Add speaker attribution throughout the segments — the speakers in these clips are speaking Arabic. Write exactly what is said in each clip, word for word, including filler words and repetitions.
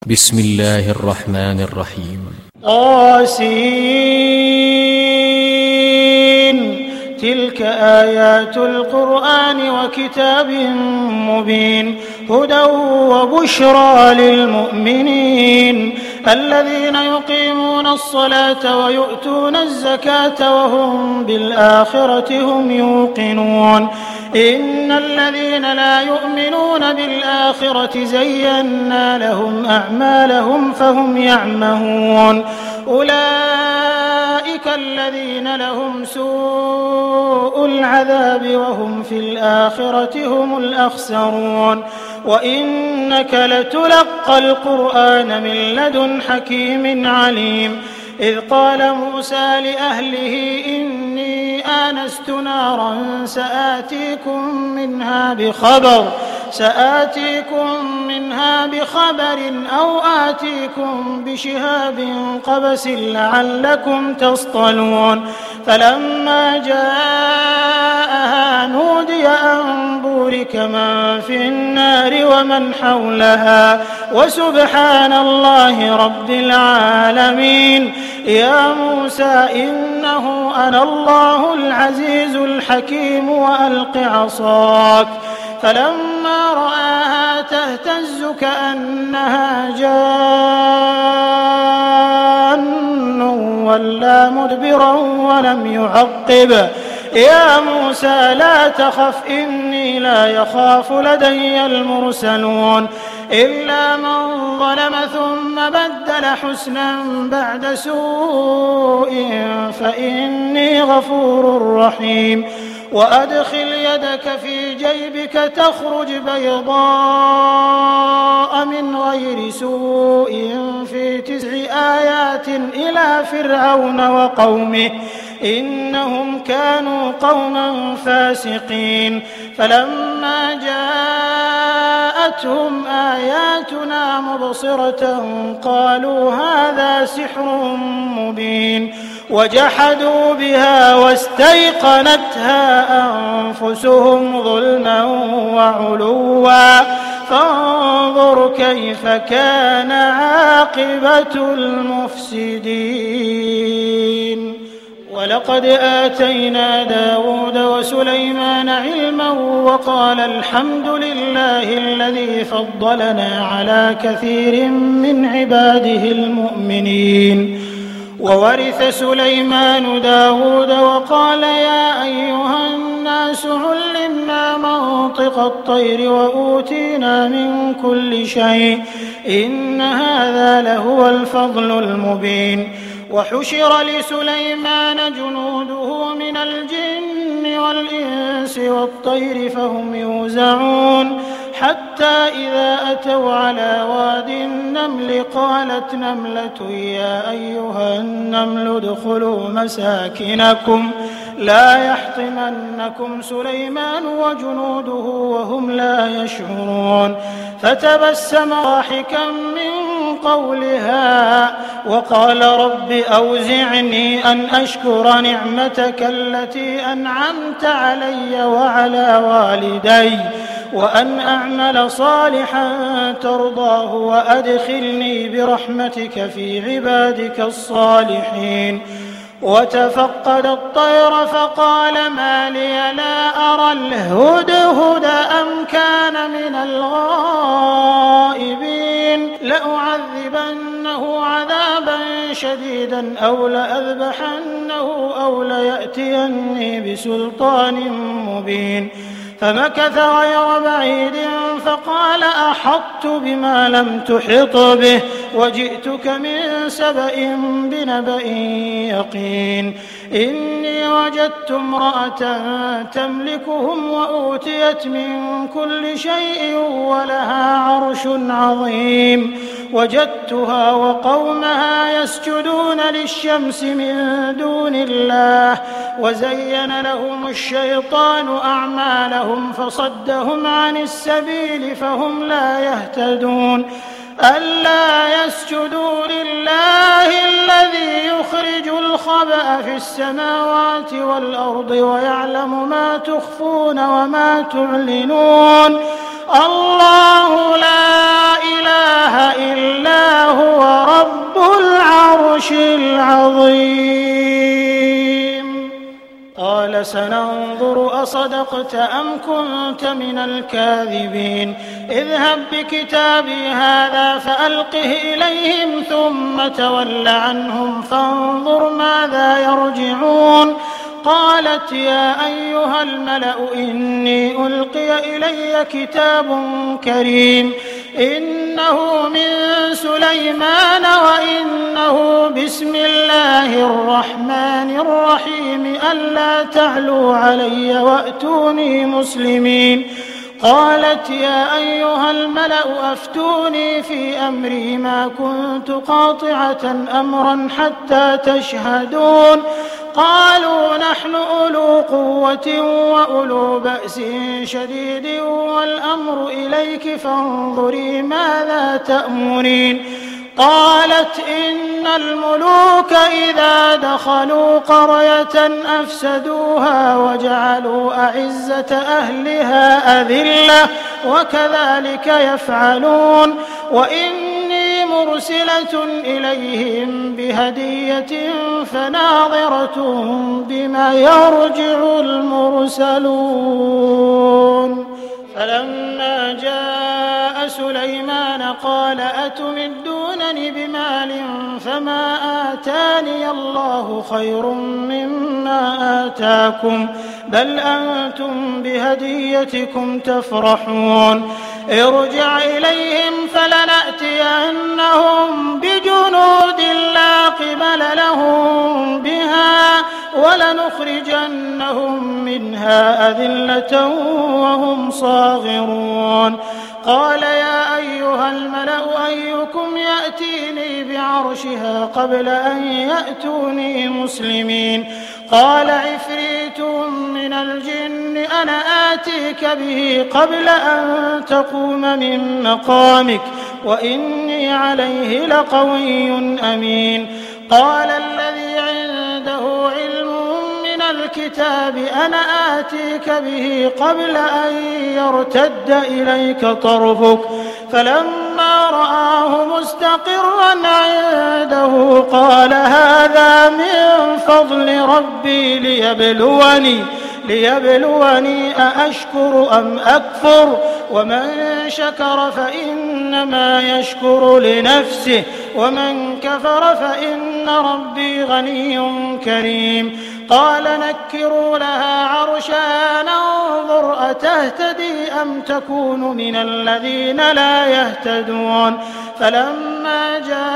Speaker 1: بسم الله الرحمن الرحيم.
Speaker 2: طاسين تلك آيات القرآن وكتاب مبين هدى وبشرى للمؤمنين الذين يقيمون الصلاة ويؤتون الزكاة وهم بالآخرة هم يوقنون إن الذين لا يؤمنون بالآخرة زينا لهم أعمالهم فهم يعمهون أولئك الذين لهم سوء العذاب وهم في الآخرة هم الأخسرون وإنك لتلقى القرآن من لدن حكيم عليم إذ قال موسى لأهله إني آنست نارا سآتيكم منها بخبر سآتيكم منها بخبر أو آتيكم بشهاب قبس لعلكم تصطلون فلما جاءها نودي أن بورك من في النار ومن حولها وسبحان الله رب العالمين يا موسى إنه أنا الله العزيز الحكيم وألق عصاك فلما رآها تهتز كأنها جان ولا مدبرا ولم يعقب يا موسى لا تخف إني لا يخاف لدي المرسلون إلا من ظلم ثم بدل حسنا بعد سوء فإني غفور رحيم وأدخل يدك في جيبك تخرج بيضاء من غير سوء في تسع آيات إلى فرعون وقومه إنهم كانوا قوما فاسقين فلما جاءتهم آياتنا مبصرة قالوا هذا سحر مبين وجحدوا بها واستيقنتها أنفسهم ظلما وعلوا فانظر كيف كان عاقبة المفسدين ولقد آتينا داود وسليمان علما وقال الحمد لله الذي فضلنا على كثير من عباده المؤمنين وورث سليمان داود وقال يا أيها الناس علمنا منطق الطير وأوتينا من كل شيء إن هذا لهو الفضل المبين وحشر لسليمان جنوده من الجن والإنس والطير فهم يوزعون حتى إذا أتوا على واد النمل قالت نملة يا أيها النمل ادخلوا مساكنكم لا يحطمنكم سليمان وجنوده وهم لا يشعرون فتبسم ضاحكا من قولها وقال رب أوزعني أن أشكر نعمتك التي أنعمت علي وعلى والدي وأن أعمل صالحا ترضاه وأدخلني برحمتك في عبادك الصالحين وتفقد الطير فقال ما لي لا أرى الهدهد أم كان من الغائبين لأعذبنه عذابا شديدا أو لأذبحنه أو ليأتيني بسلطان مبين فمكث غير بعيد فقال أحطت بما لم تحط به وجئتك من سبأ بنبأ يقين إني وجدت امرأة تملكهم وأوتيت من كل شيء ولها عرش عظيم وجدتها وقومها يسجدون للشمس من دون الله وزين لهم الشيطان أعمالهم فصدهم عن السبيل فهم لا يهتدون ألا يسجدوا لله الذي يخرج الخبأ في السماوات والأرض ويعلم ما تخفون وما تعلنون الله لا إله إلا هو رب العرش العظيم. قال سننظر أصدقت أم كنت من الكاذبين اذهب بكتابي هذا فألقه إليهم ثم تول عنهم فانظر ماذا يرجعون. قالت يا أيها الملأ إني ألقي إلي كتاب كريم إنه من سليمان وإنه بسم الله الرحمن الرحيم ألا تعلوا علي وأتوني مسلمين. قالت يا أيها الملأ أفتوني في أمري ما كنت قاطعة أمرا حتى تشهدون. قالوا نحن أولو قوة وأولو بأس شديد والأمر إليك فانظري ماذا تأمرين. قالت إن الملوك إذا دخلوا قرية أفسدوها وجعلوا أعزة أهلها أذلة وكذلك يفعلون. وإني مرسلة إليهم بهدية فناظرة بما يرجع المرسلون. فلما جاء سليمان قال أتمدونني بمال فما آتاني الله خير مما آتاكم بل أنتم بهديتكم تفرحون. ارجع إليهم فلنأتينهم بجنود لا قبل لهم بها ولنخرجنهم منها أذلة وهم صاغرون. قال يا أيها الملأ أيكم يأتيني بعرشها قبل أن يأتوني مسلمين. قال عفريت من الجن أنا آتيك به قبل أن تقوم من مقامك وإني عليه لقوي أمين. قال الذي عنده علم من الكتاب أنا آتيك به قبل أن يرتد إليك طرفك فلما رآه مستقرا عنده قال هذا من فضل ربي ليبلوني ليبلوني أأشكر أم أكفر ومن شكر فإنما يشكر لنفسه ومن كفر فإن ربي غني كريم. قال نكروا لها عرشها ننظر أتهتدي أم تكون من الذين لا يهتدون. فلما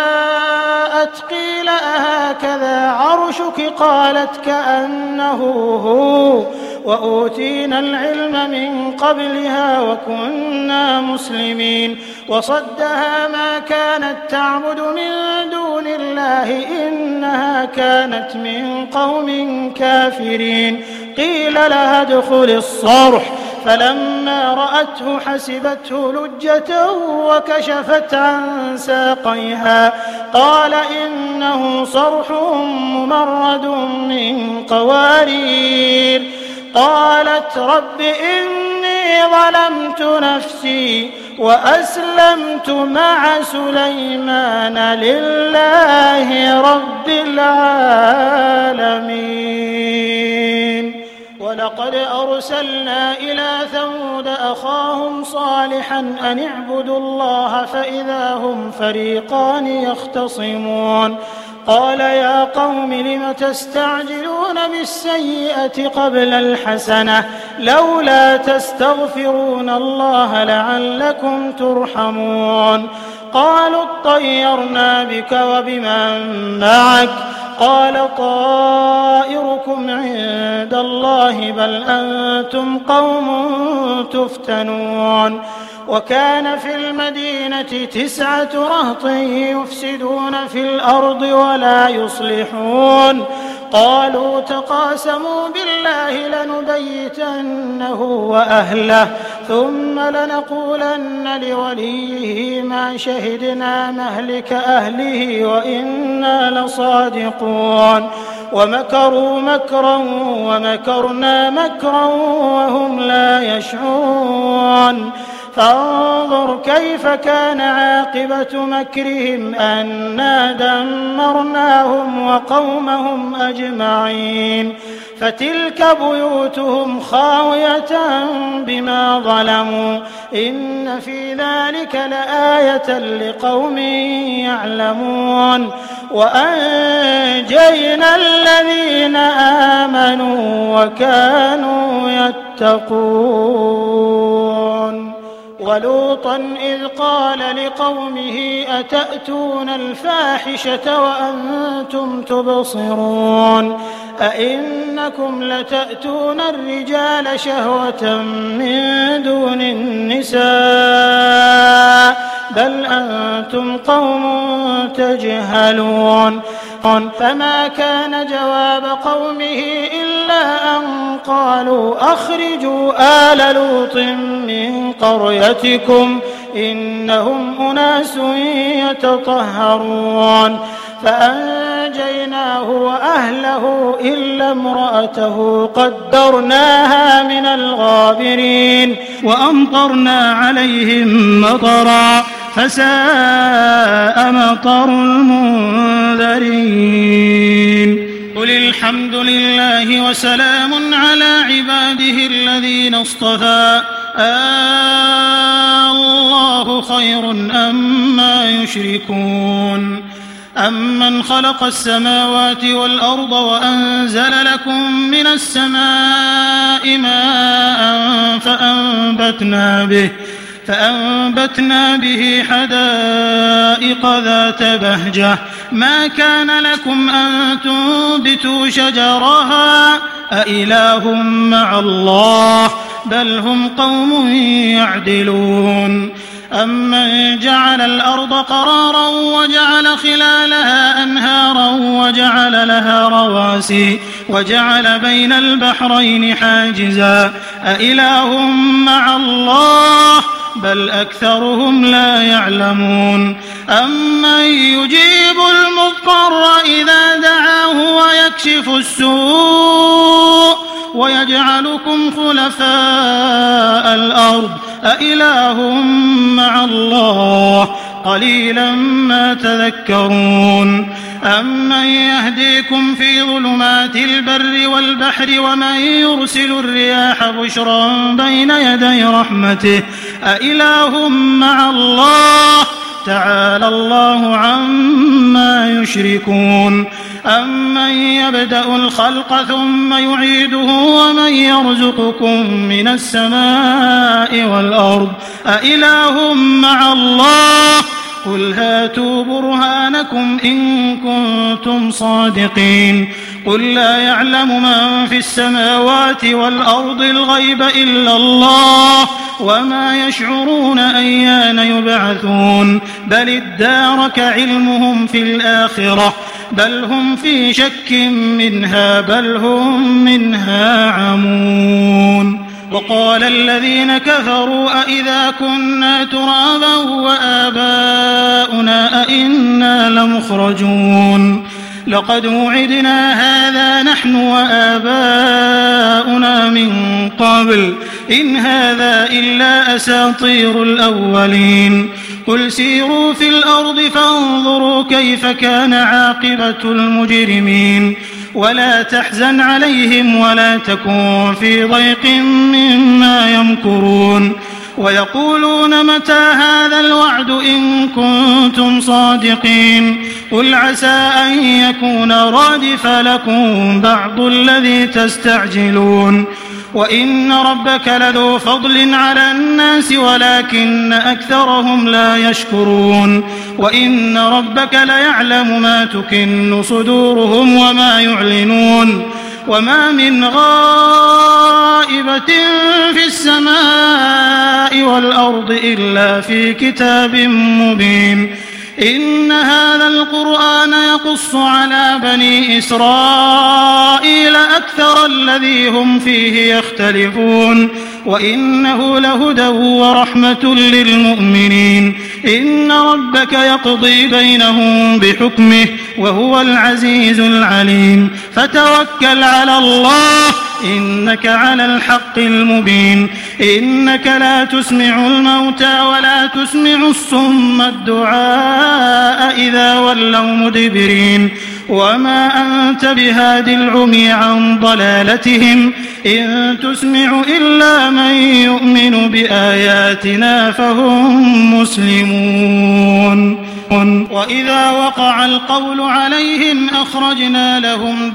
Speaker 2: جاءت قيل أهكذا عرشك قالت كأنه هو وأوتينا العلم من قبلها وكنا مسلمين. وصدها ما كانت تعبد من دون الله إنها كانت من قوم كافرين. قيل لها ادخل الصرح فلما رأته حسبته لجة وكشفت عن ساقيها قال إنه صرح ممرد من قوارير. قالت رب إني ظلمت نفسي وأسلمت مع سليمان لله رب العالمين. ولقد أرسلنا إلى ثمود أخاهم صالحا أن اعبدوا الله فإذا هم فريقان يختصمون. قال يا قوم لم تستعجلون بالسيئة قبل الحسنة لولا تستغفرون الله لعلكم ترحمون. قالوا اطيرنا بك وبمن معك قال طائركم عند الله بل أنتم قوم تفتنون. وكان في المدينة تسعة رهط يفسدون في الأرض ولا يصلحون. قالوا تقاسموا بالله لنبيتنه وأهله ثم لنقولن لوليه ما شهدنا مهلك أهله وإنا لصادقون. ومكروا مكرا ومكرنا مكرا وهم لا يشعرون. فانظر كيف كان عاقبة مكرهم أنا دمرناهم وقومهم أجمعين فتلك بيوتهم خاوية بما ظلموا إن في ذلك لآية لقوم يعلمون وأنجينا الذين آمنوا وكانوا يتقون ولوطا إذ قال لقومه أتأتون الفاحشة وأنتم تبصرون أئنكم لتأتون الرجال شهوة من دون النساء بل أنتم قوم تجهلون فما كان جواب قومه إلا أن قالوا أخرجوا آل لوط من قريتكم إنهم أناس يتطهرون فأنجيناه وأهله إلا امرأته قدرناها من الغابرين وأمطرنا عليهم مطرا فساء مطر المنذرين قل الحمد لله وسلام على عباده الذين اصطفى الله خير أما يشركون أمن خلق السماوات والأرض وأنزل لكم من السماء ماء فأنبتنا به فأنبتنا به حدائق ذات بهجة ما كان لكم أن تنبتوا شجرها أإله مع الله بل هم قوم يعدلون أمن جعل الأرض قرارا وجعل خلالها أنهارا وجعل لها رواسي وجعل بين البحرين حاجزا أإله مع الله بل أكثرهم لا يعلمون أمن يجيب المضطر إذا دعاه ويكشف السوء ويجعلكم خلفاء الأرض أإله مع الله قليلا ما تذكرون أمن يهديكم في ظلمات البر والبحر ومن يرسل الرياح بشرا بين يدي رحمته أإله مع الله تعالى الله عما يشركون أمن يبدأ الخلق ثم يعيده ومن يرزقكم من السماء والأرض أإله مع الله قل هاتوا برهانكم إن كنتم صادقين قل لا يعلم من في السماوات والأرض الغيب إلا الله وما يشعرون أيان يبعثون بل ادارك علمهم في الآخرة بل هم في شك منها بل هم منها عمون وقال الذين كفروا أئذا كنا ترابا وآباؤنا أئنا لمخرجون لقد وعدنا هذا نحن وآباؤنا من قبل إن هذا إلا أساطير الأولين قل سيروا في الأرض فانظروا كيف كان عاقبة المجرمين ولا تحزن عليهم ولا تكن في ضيق مما يمكرون ويقولون متى هذا الوعد إن كنتم صادقين قل عسى أن يكون رادف لكم بعض الذي تستعجلون وإن ربك لذو فضل على الناس ولكن أكثرهم لا يشكرون وإن ربك ليعلم ما تكن صدورهم وما يعلنون وما من غائبة في السماء والأرض إلا في كتاب مبين إن هذا القرآن يقص على بني إسرائيل أكثر الذي هم فيه يختلفون وإنه لهدى ورحمة للمؤمنين إن ربك يقضي بينهم بحكمه وهو العزيز العليم فتوكل على الله إنك على الحق المبين إنك لا تسمع الموتى ولا تسمع الصم الدعاء إذا ولوا مدبرين وما أنت بهاد العمي عن ضلالتهم إن تسمع إلا من يؤمن بآياتنا فهم مسلمون وإذا وقع القول عليهم أخرجنا لهم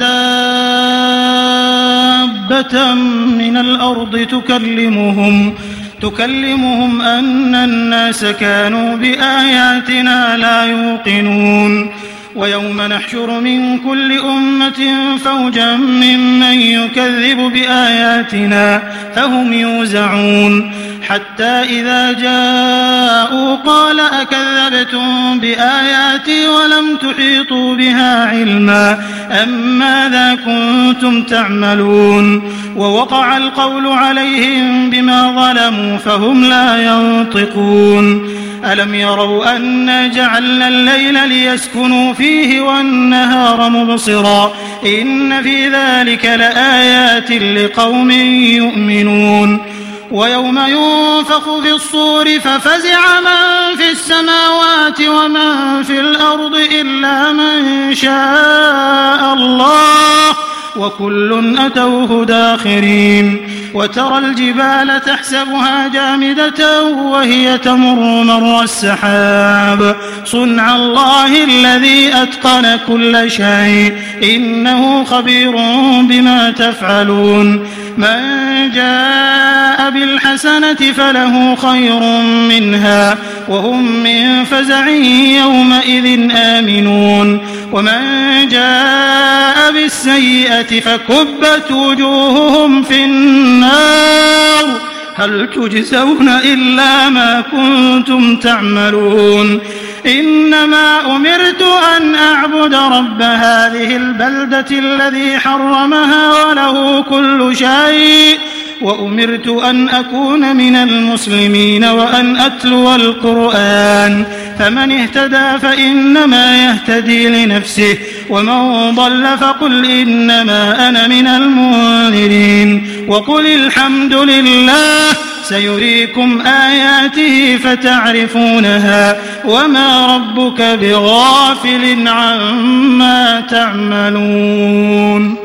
Speaker 2: دابة من الأرض تكلمهم تكلمهم أن الناس كانوا بآياتنا لا يوقنون ويوم نحشر من كل أمة فوجا ممن يكذب بآياتنا فهم يوزعون حتى إذا جاءوا قال أكذبتم بآياتي ولم تحيطوا بها علما أم ماذا كنتم تعملون ووقع القول عليهم بما ظلموا فهم لا ينطقون ألم يروا أنا جعلنا الليل ليسكنوا فيه والنهار مبصرا إن في ذلك لآيات لقوم يؤمنون ويوم ينفخ في الصور ففزع من في السماوات ومن في الأرض إلا من شاء الله وكل أتوه داخرين وترى الجبال تحسبها جامدة وهي تمر مر السحاب صنع الله الذي أتقن كل شيء إنه خبير بما تفعلون من جاء بالحسنة فله خير منها وهم من فزع يومئذ آمنون ومن جاء بالسيئة فكبت وجوههم في النار هل تجزون إلا ما كنتم تعملون إنما أمرت أن أعبد رب هذه البلدة الذي حرمها وله كل شيء وأمرت أن أكون من المسلمين وأن أتلو القرآن فمن اهتدى فإنما يهتدي لنفسه ومن ضل فقل إنما أنا من المنذرين وقل الحمد لله سيريكم آياته فتعرفونها وما ربك بغافل عما تعملون